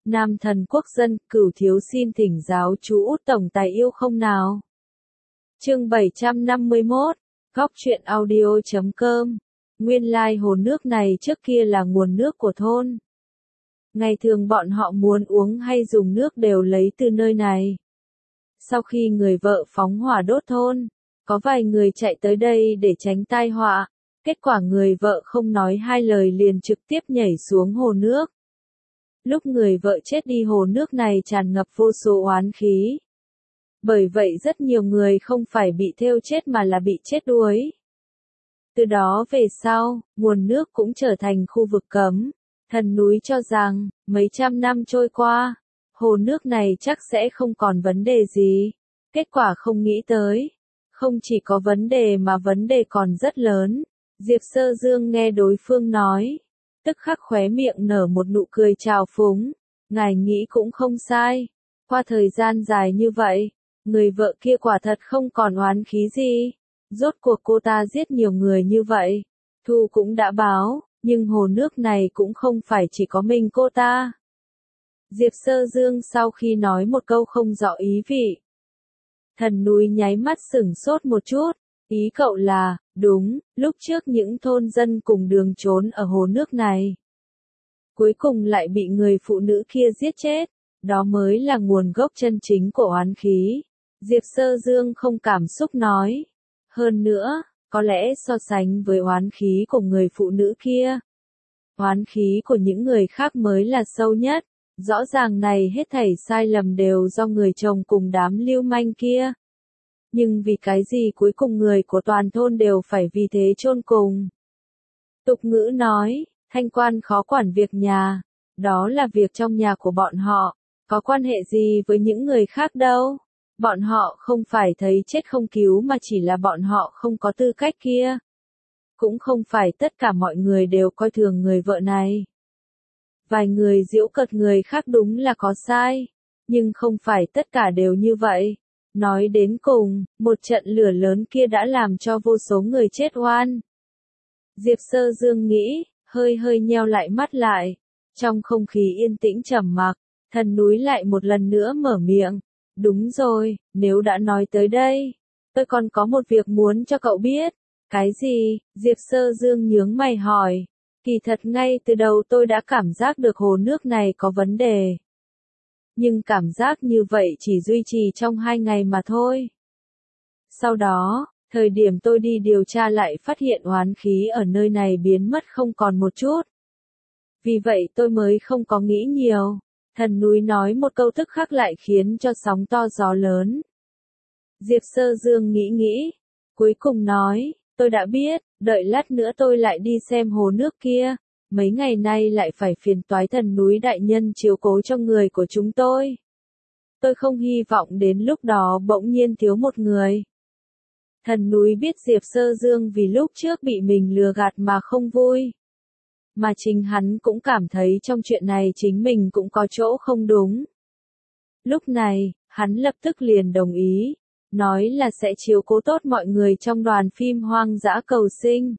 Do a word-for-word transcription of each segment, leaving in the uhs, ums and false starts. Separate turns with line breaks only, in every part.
Nam thần quốc dân, Cửu thiếu xin thỉnh giáo chú Út tổng tài yêu không nào. Chương bảy trăm năm mươi mốt, Góc truyện audio chấm com. Nguyên lai hồ nước này trước kia là nguồn nước của thôn. Ngày thường bọn họ muốn uống hay dùng nước đều lấy từ nơi này. Sau khi người vợ phóng hỏa đốt thôn, có vài người chạy tới đây để tránh tai họa. Kết quả người vợ không nói hai lời liền trực tiếp nhảy xuống hồ nước. Lúc người vợ chết đi hồ nước này tràn ngập vô số oán khí. Bởi vậy rất nhiều người không phải bị thêu chết mà là bị chết đuối. Từ đó về sau, nguồn nước cũng trở thành khu vực cấm. Thần núi cho rằng, mấy trăm năm trôi qua, hồ nước này chắc sẽ không còn vấn đề gì. Kết quả không nghĩ tới. Không chỉ có vấn đề mà vấn đề còn rất lớn. Diệp Sơ Dương nghe đối phương nói. Tức khắc khóe miệng nở một nụ cười trào phúng. Ngài nghĩ cũng không sai. Qua thời gian dài như vậy, người vợ kia quả thật không còn oán khí gì. Rốt cuộc cô ta giết nhiều người như vậy. Thu cũng đã báo, nhưng hồ nước này cũng không phải chỉ có mình cô ta. Diệp Sơ Dương sau khi nói một câu không rõ ý vị. Thần núi nháy mắt sửng sốt một chút. Ý cậu là, đúng, lúc trước những thôn dân cùng đường trốn ở hồ nước này. Cuối cùng lại bị người phụ nữ kia giết chết. Đó mới là nguồn gốc chân chính của oán khí. Diệp Sơ Dương không cảm xúc nói. Hơn nữa, có lẽ so sánh với oán khí của người phụ nữ kia. Oán khí của những người khác mới là sâu nhất. Rõ ràng này hết thảy sai lầm đều do người chồng cùng đám lưu manh kia. Nhưng vì cái gì cuối cùng người của toàn thôn đều phải vì thế chôn cùng. Tục ngữ nói, thanh quan khó quản việc nhà. Đó là việc trong nhà của bọn họ. Có quan hệ gì với những người khác đâu. Bọn họ không phải thấy chết không cứu mà chỉ là bọn họ không có tư cách kia. Cũng không phải tất cả mọi người đều coi thường người vợ này. Vài người giễu cợt người khác đúng là có sai. Nhưng không phải tất cả đều như vậy. Nói đến cùng, một trận lửa lớn kia đã làm cho vô số người chết oan. Diệp Sơ Dương nghĩ, hơi hơi nheo lại mắt lại. Trong không khí yên tĩnh trầm mặc, thần núi lại một lần nữa mở miệng. Đúng rồi, nếu đã nói tới đây, tôi còn có một việc muốn cho cậu biết. Cái gì? Diệp Sơ Dương nhướng mày hỏi. Kỳ thật ngay từ đầu tôi đã cảm giác được hồ nước này có vấn đề. Nhưng cảm giác như vậy chỉ duy trì trong hai ngày mà thôi. Sau đó, thời điểm tôi đi điều tra lại phát hiện oán khí ở nơi này biến mất không còn một chút. Vì vậy tôi mới không có nghĩ nhiều. Thần núi nói một câu tức khắc lại khiến cho sóng to gió lớn. Diệp Sơ Dương nghĩ nghĩ. Cuối cùng nói, tôi đã biết, đợi lát nữa tôi lại đi xem hồ nước kia. Mấy ngày nay lại phải phiền toái thần núi đại nhân chiếu cố cho người của chúng tôi. Tôi không hy vọng đến lúc đó bỗng nhiên thiếu một người. Thần núi biết Diệp Sơ Dương vì lúc trước bị mình lừa gạt mà không vui. Mà chính hắn cũng cảm thấy trong chuyện này chính mình cũng có chỗ không đúng. Lúc này, hắn lập tức liền đồng ý. Nói là sẽ chiếu cố tốt mọi người trong đoàn phim Hoang dã cầu sinh.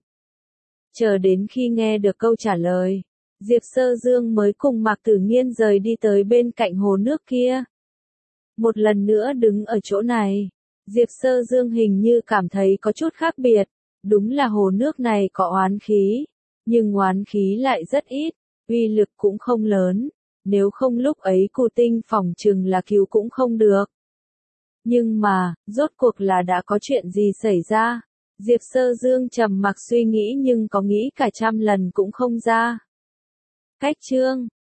Chờ đến khi nghe được câu trả lời, Diệp Sơ Dương mới cùng Mạc Tử Nghiên rời đi tới bên cạnh hồ nước kia. Một lần nữa đứng ở chỗ này, Diệp Sơ Dương hình như cảm thấy có chút khác biệt. Đúng là hồ nước này có oán khí, nhưng oán khí lại rất ít, uy lực cũng không lớn. Nếu không lúc ấy Cù Tinh phỏng chừng là cứu cũng không được. Nhưng mà, rốt cuộc là đã có chuyện gì xảy ra? Diệp Sơ Dương trầm mặc suy nghĩ nhưng có nghĩ cả trăm lần cũng không ra. Cách chương